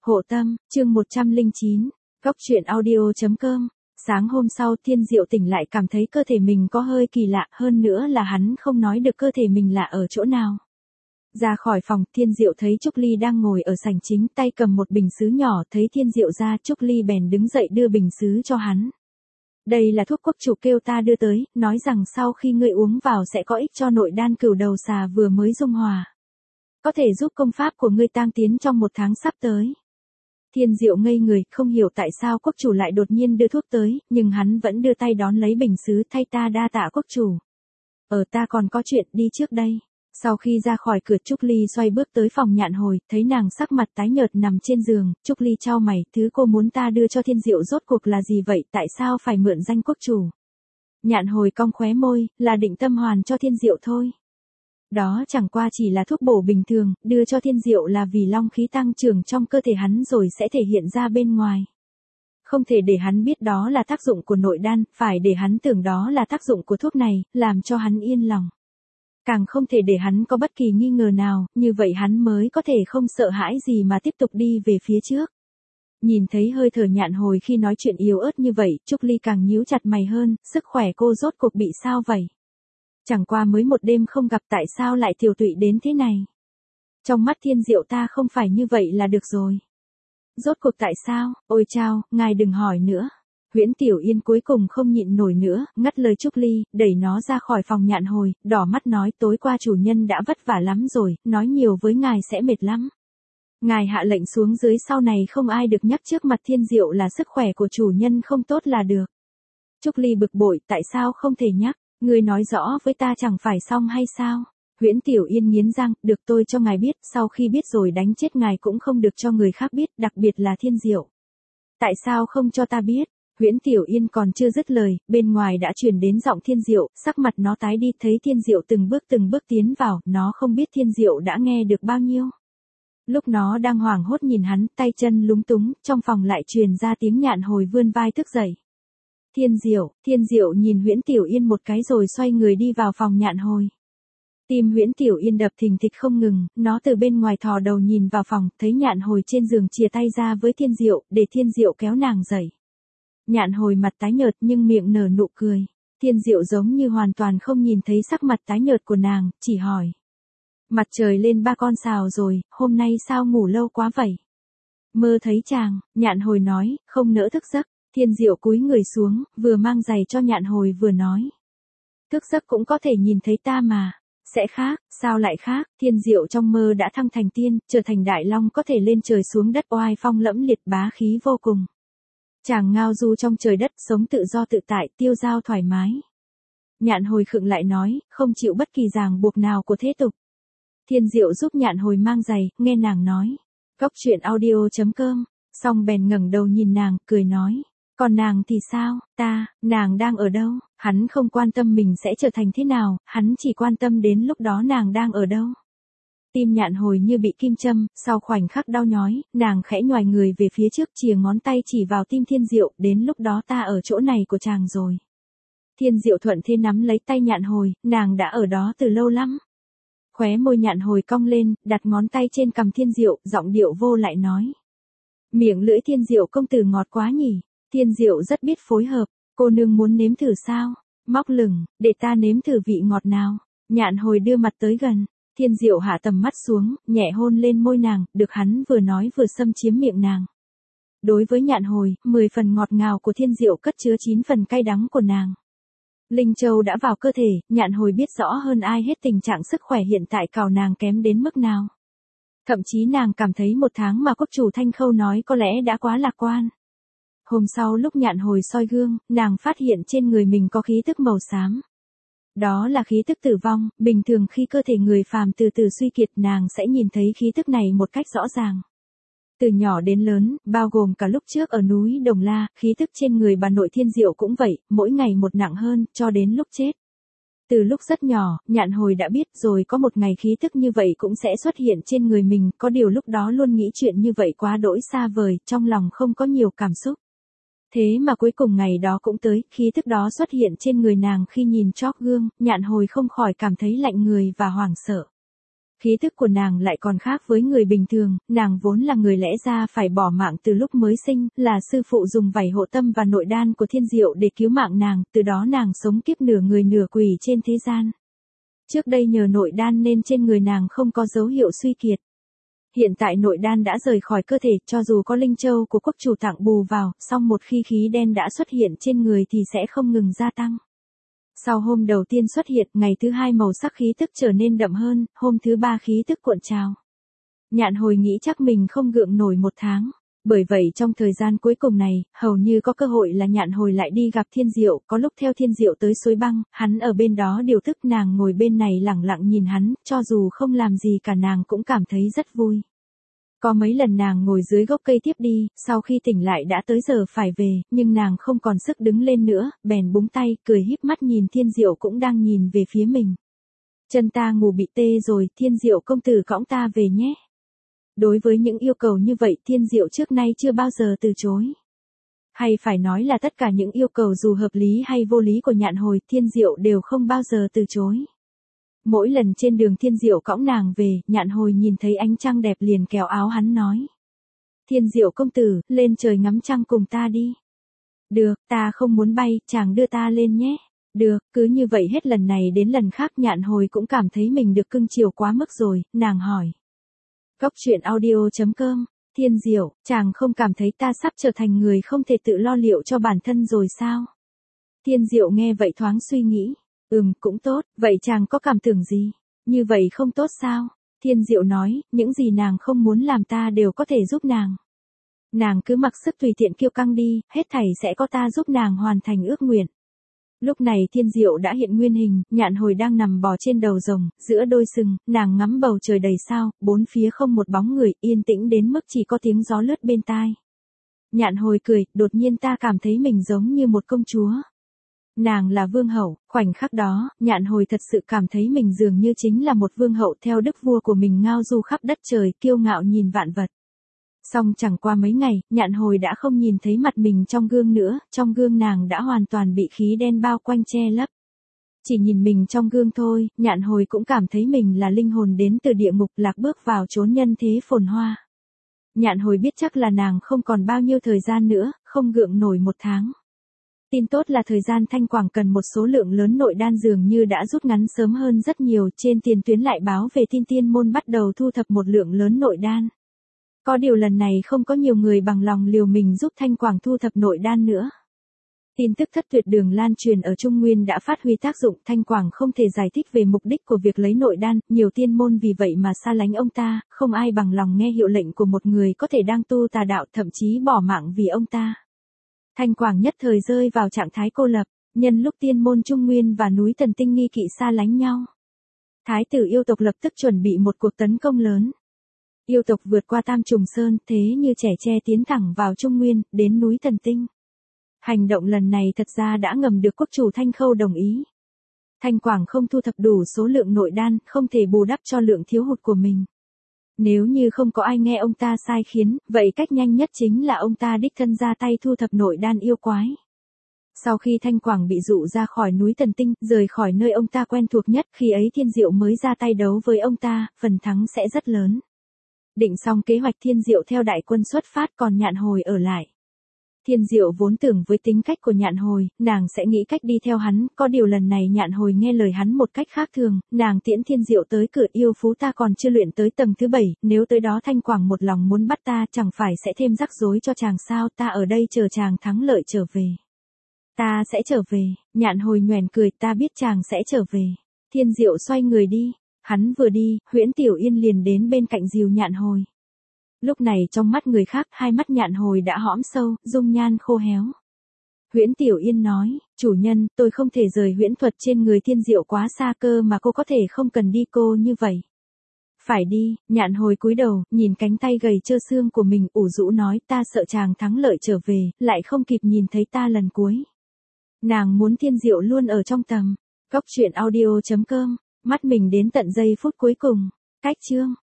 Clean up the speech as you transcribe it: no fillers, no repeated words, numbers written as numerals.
Hộ tâm, chương 109, Góc truyện audio.com. Sáng hôm sau Thiên Diệu tỉnh lại cảm thấy cơ thể mình có hơi kỳ lạ, hơn nữa là hắn không nói được cơ thể mình lạ ở chỗ nào. Ra khỏi phòng, Thiên Diệu thấy Trúc Ly đang ngồi ở sảnh chính, tay cầm một bình sứ nhỏ, thấy Thiên Diệu ra, Trúc Ly bèn đứng dậy đưa bình sứ cho hắn. Đây là thuốc quốc chủ kêu ta đưa tới, nói rằng sau khi ngươi uống vào sẽ có ích cho nội đan cửu đầu xà vừa mới dung hòa. Có thể giúp công pháp của ngươi tăng tiến trong 1 tháng sắp tới. Thiên Diệu ngây người, không hiểu tại sao quốc chủ lại đột nhiên đưa thuốc tới, nhưng hắn vẫn đưa tay đón lấy bình sứ, thay ta đa tạ quốc chủ. Ta còn có chuyện, đi trước đây. Sau khi ra khỏi cửa, Trúc Ly xoay bước tới phòng Nhạn Hồi, thấy nàng sắc mặt tái nhợt nằm trên giường, Trúc Ly chau mày, thứ cô muốn ta đưa cho Thiên Diệu rốt cuộc là gì vậy, tại sao phải mượn danh quốc chủ? Nhạn Hồi cong khóe môi, là định tâm hoàn cho Thiên Diệu thôi. Đó chẳng qua chỉ là thuốc bổ bình thường, đưa cho Thiên Diệu là vì long khí tăng trưởng trong cơ thể hắn rồi sẽ thể hiện ra bên ngoài. Không thể để hắn biết đó là tác dụng của nội đan, phải để hắn tưởng đó là tác dụng của thuốc này, làm cho hắn yên lòng. Càng không thể để hắn có bất kỳ nghi ngờ nào, như vậy hắn mới có thể không sợ hãi gì mà tiếp tục đi về phía trước. Nhìn thấy hơi thở Nhạn Hồi khi nói chuyện yếu ớt như vậy, Trúc Ly càng nhíu chặt mày hơn, sức khỏe cô rốt cuộc bị sao vậy? Chẳng qua mới 1 đêm không gặp tại sao lại tiều tụy đến thế này. Trong mắt Thiên Diệu ta không phải như vậy là được rồi. Rốt cuộc tại sao, ôi chao, ngài đừng hỏi nữa. Huyễn Tiểu Yên cuối cùng không nhịn nổi nữa, ngắt lời Trúc Ly, đẩy nó ra khỏi phòng Nhạn Hồi, đỏ mắt nói tối qua chủ nhân đã vất vả lắm rồi, nói nhiều với ngài sẽ mệt lắm. Ngài hạ lệnh xuống dưới sau này không ai được nhắc trước mặt Thiên Diệu là sức khỏe của chủ nhân không tốt là được. Trúc Ly bực bội, tại sao không thể nhắc? Ngươi nói rõ với ta chẳng phải xong hay sao? Huyễn Tiểu Yên nghiến răng, được tôi cho ngài biết, sau khi biết rồi đánh chết ngài cũng không được cho người khác biết, đặc biệt là Thiên Diệu. Tại sao không cho ta biết? Huyễn Tiểu Yên còn chưa dứt lời, bên ngoài đã truyền đến giọng Thiên Diệu, sắc mặt nó tái đi, thấy Thiên Diệu từng bước tiến vào, nó không biết Thiên Diệu đã nghe được bao nhiêu. Lúc nó đang hoảng hốt nhìn hắn, tay chân lúng túng, trong phòng lại truyền ra tiếng Nhạn Hồi vươn vai thức dậy. Thiên Diệu nhìn Huyễn Tiểu Yên một cái rồi xoay người đi vào phòng Nhạn Hồi. Tim Huyễn Tiểu Yên đập thình thịch không ngừng, nó từ bên ngoài thò đầu nhìn vào phòng, thấy Nhạn Hồi trên giường chìa tay ra với Thiên Diệu, để Thiên Diệu kéo nàng dậy. Nhạn Hồi mặt tái nhợt nhưng miệng nở nụ cười. Thiên Diệu giống như hoàn toàn không nhìn thấy sắc mặt tái nhợt của nàng, chỉ hỏi. Mặt trời lên 3 con sào rồi, hôm nay sao ngủ lâu quá vậy? Mơ thấy chàng, Nhạn Hồi nói, không nỡ thức giấc. Thiên Diệu cúi người xuống, vừa mang giày cho Nhạn Hồi vừa nói. Thức giấc cũng có thể nhìn thấy ta mà. Sẽ khác, sao lại khác? Thiên Diệu trong mơ đã thăng thành tiên, trở thành đại long có thể lên trời xuống đất oai phong lẫm liệt bá khí vô cùng. Chàng ngao du trong trời đất, sống tự do tự tại, tiêu dao thoải mái. Nhạn Hồi khựng lại nói, không chịu bất kỳ ràng buộc nào của thế tục. Thiên Diệu giúp Nhạn Hồi mang giày, nghe nàng nói. Góc truyện audio.com, xong bèn ngẩng đầu nhìn nàng, cười nói. Còn nàng thì sao, nàng đang ở đâu? Hắn không quan tâm mình sẽ trở thành thế nào, hắn chỉ quan tâm đến lúc đó nàng đang ở đâu. Tim Nhạn Hồi như bị kim châm, sau khoảnh khắc đau nhói, nàng khẽ nhoài người về phía trước chìa ngón tay chỉ vào tim Thiên Diệu, đến lúc đó ta ở chỗ này của chàng rồi. Thiên Diệu thuận thế nắm lấy tay Nhạn Hồi, nàng đã ở đó từ lâu lắm. Khóe môi Nhạn Hồi cong lên, đặt ngón tay trên cằm Thiên Diệu, giọng điệu vô lại nói. Miệng lưỡi Thiên Diệu công tử ngọt quá nhỉ. Thiên Diệu rất biết phối hợp, cô nương muốn nếm thử sao? Móc lửng, để ta nếm thử vị ngọt nào. Nhạn Hồi đưa mặt tới gần, Thiên Diệu hạ tầm mắt xuống, nhẹ hôn lên môi nàng, được hắn vừa nói vừa xâm chiếm miệng nàng. Đối với Nhạn Hồi, 10 phần ngọt ngào của Thiên Diệu cất chứa 9 phần cay đắng của nàng. Linh Châu đã vào cơ thể, Nhạn Hồi biết rõ hơn ai hết tình trạng sức khỏe hiện tại cào nàng kém đến mức nào. Thậm chí nàng cảm thấy 1 tháng mà quốc chủ Thanh Khâu nói có lẽ đã quá lạc quan. Hôm sau lúc Nhạn Hồi soi gương, nàng phát hiện trên người mình có khí tức màu xám. Đó là khí tức tử vong, bình thường khi cơ thể người phàm từ từ suy kiệt nàng sẽ nhìn thấy khí tức này một cách rõ ràng. Từ nhỏ đến lớn, bao gồm cả lúc trước ở núi Đồng La, khí tức trên người bà nội Thiên Diệu cũng vậy, mỗi ngày một nặng hơn, cho đến lúc chết. Từ lúc rất nhỏ, Nhạn Hồi đã biết rồi có một ngày khí tức như vậy cũng sẽ xuất hiện trên người mình, có điều lúc đó luôn nghĩ chuyện như vậy quá đỗi xa vời, trong lòng không có nhiều cảm xúc. Thế mà cuối cùng ngày đó cũng tới, khí tức đó xuất hiện trên người nàng khi nhìn chóp gương, Nhạn Hồi không khỏi cảm thấy lạnh người và hoảng sợ. Khí thức của nàng lại còn khác với người bình thường, nàng vốn là người lẽ ra phải bỏ mạng từ lúc mới sinh, là sư phụ dùng vảy hộ tâm và nội đan của Thiên Diệu để cứu mạng nàng, từ đó nàng sống kiếp nửa người nửa quỷ trên thế gian. Trước đây nhờ nội đan nên trên người nàng không có dấu hiệu suy kiệt. Hiện tại nội đan đã rời khỏi cơ thể, cho dù có linh châu của quốc chủ tặng bù vào, song một khi khí đen đã xuất hiện trên người thì sẽ không ngừng gia tăng. Sau hôm đầu tiên xuất hiện, ngày thứ hai màu sắc khí tức trở nên đậm hơn, hôm thứ ba khí tức cuộn trào. Nhạn Hồi nghĩ chắc mình không gượng nổi 1 tháng. Bởi vậy trong thời gian cuối cùng này, hầu như có cơ hội là Nhạn Hồi lại đi gặp Thiên Diệu, có lúc theo Thiên Diệu tới suối băng, hắn ở bên đó điều tức, nàng ngồi bên này lẳng lặng nhìn hắn, cho dù không làm gì cả nàng cũng cảm thấy rất vui. Có mấy lần nàng ngồi dưới gốc cây tiếp đi, sau khi tỉnh lại đã tới giờ phải về, nhưng nàng không còn sức đứng lên nữa, bèn búng tay, cười híp mắt nhìn Thiên Diệu cũng đang nhìn về phía mình. Chân ta ngủ bị tê rồi, Thiên Diệu công tử cõng ta về nhé. Đối với những yêu cầu như vậy Thiên Diệu trước nay chưa bao giờ từ chối. Hay phải nói là tất cả những yêu cầu dù hợp lý hay vô lý của Nhạn Hồi, Thiên Diệu đều không bao giờ từ chối. Mỗi lần trên đường Thiên Diệu cõng nàng về, Nhạn Hồi nhìn thấy ánh trăng đẹp liền kéo áo hắn nói. Thiên Diệu công tử, lên trời ngắm trăng cùng ta đi. Được, ta không muốn bay, chàng đưa ta lên nhé. Được, cứ như vậy hết lần này đến lần khác Nhạn Hồi cũng cảm thấy mình được cưng chiều quá mức rồi, nàng hỏi. Cốc truyện audio.com, Thiên Diệu, chàng không cảm thấy ta sắp trở thành người không thể tự lo liệu cho bản thân rồi sao? Thiên Diệu nghe vậy thoáng suy nghĩ. Cũng tốt, vậy chàng có cảm tưởng gì? Như vậy không tốt sao? Thiên Diệu nói, những gì nàng không muốn làm ta đều có thể giúp nàng. Nàng cứ mặc sức tùy tiện kiêu căng đi, hết thảy sẽ có ta giúp nàng hoàn thành ước nguyện. Lúc này Thiên Diệu đã hiện nguyên hình, Nhạn Hồi đang nằm bò trên đầu rồng, giữa đôi sừng, nàng ngắm bầu trời đầy sao, bốn phía không một bóng người, yên tĩnh đến mức chỉ có tiếng gió lướt bên tai. Nhạn Hồi cười, đột nhiên ta cảm thấy mình giống như một công chúa. Nàng là vương hậu, khoảnh khắc đó, Nhạn Hồi thật sự cảm thấy mình dường như chính là một vương hậu theo đức vua của mình ngao du khắp đất trời, kiêu ngạo nhìn vạn vật. Song chẳng qua mấy ngày, Nhạn Hồi đã không nhìn thấy mặt mình trong gương nữa, trong gương nàng đã hoàn toàn bị khí đen bao quanh che lấp. Chỉ nhìn mình trong gương thôi, Nhạn Hồi cũng cảm thấy mình là linh hồn đến từ địa ngục lạc bước vào chốn nhân thế phồn hoa. Nhạn Hồi biết chắc là nàng không còn bao nhiêu thời gian nữa, không gượng nổi 1 tháng. Tin tốt là thời gian Thanh Quảng cần một số lượng lớn nội đan dường như đã rút ngắn sớm hơn rất nhiều, trên tiền tuyến lại báo về tin tiên môn bắt đầu thu thập một lượng lớn nội đan. Có điều lần này không có nhiều người bằng lòng liều mình giúp Thanh Quảng thu thập nội đan nữa. Tin tức thất tuyệt đường lan truyền ở Trung Nguyên đã phát huy tác dụng, Thanh Quảng không thể giải thích về mục đích của việc lấy nội đan, nhiều tiên môn vì vậy mà xa lánh ông ta, không ai bằng lòng nghe hiệu lệnh của một người có thể đang tu tà đạo, thậm chí bỏ mạng vì ông ta. Thanh Quảng nhất thời rơi vào trạng thái cô lập, nhân lúc tiên môn Trung Nguyên và núi Thần Tinh nghi kỵ xa lánh nhau. Thái tử yêu tộc lập tức chuẩn bị một cuộc tấn công lớn. Yêu tộc vượt qua Tam Trùng Sơn, thế như trẻ tre tiến thẳng vào Trung Nguyên, đến núi Thần Tinh. Hành động lần này thật ra đã ngầm được quốc chủ Thanh Khâu đồng ý. Thanh Quảng không thu thập đủ số lượng nội đan, không thể bù đắp cho lượng thiếu hụt của mình. Nếu như không có ai nghe ông ta sai khiến, vậy cách nhanh nhất chính là ông ta đích thân ra tay thu thập nội đan yêu quái. Sau khi Thanh Quảng bị dụ ra khỏi núi Thần Tinh, rời khỏi nơi ông ta quen thuộc nhất, khi ấy Thiên Diệu mới ra tay đấu với ông ta, phần thắng sẽ rất lớn. Định xong kế hoạch Thiên Diệu theo đại quân xuất phát, còn Nhạn Hồi ở lại. Thiên Diệu vốn tưởng với tính cách của Nhạn Hồi, nàng sẽ nghĩ cách đi theo hắn, có điều lần này Nhạn Hồi nghe lời hắn một cách khác thường, nàng tiễn Thiên Diệu tới cửa, yêu phú ta còn chưa luyện tới tầng thứ 7, nếu tới đó Thanh Quảng một lòng muốn bắt ta chẳng phải sẽ thêm rắc rối cho chàng sao, ta ở đây chờ chàng thắng lợi trở về. Ta sẽ trở về, Nhạn Hồi nhoẻn cười, ta biết chàng sẽ trở về. Thiên Diệu xoay người đi, hắn vừa đi, Huyễn Tiểu Yên liền đến bên cạnh dìu Nhạn Hồi. Lúc này trong mắt người khác, hai mắt Nhạn Hồi đã hõm sâu, dung nhan khô héo. Huyễn Tiểu Yên nói, chủ nhân, tôi không thể rời huyễn thuật trên người Thiên Diệu quá xa cơ mà cô có thể không cần đi cô như vậy. Phải đi, Nhạn Hồi cúi đầu, nhìn cánh tay gầy trơ xương của mình, ủ rũ nói, ta sợ chàng thắng lợi trở về, lại không kịp nhìn thấy ta lần cuối. Nàng muốn Thiên Diệu luôn ở trong tầm. Cốc truyện audio.com, mắt mình đến tận giây phút cuối cùng. Cách chương.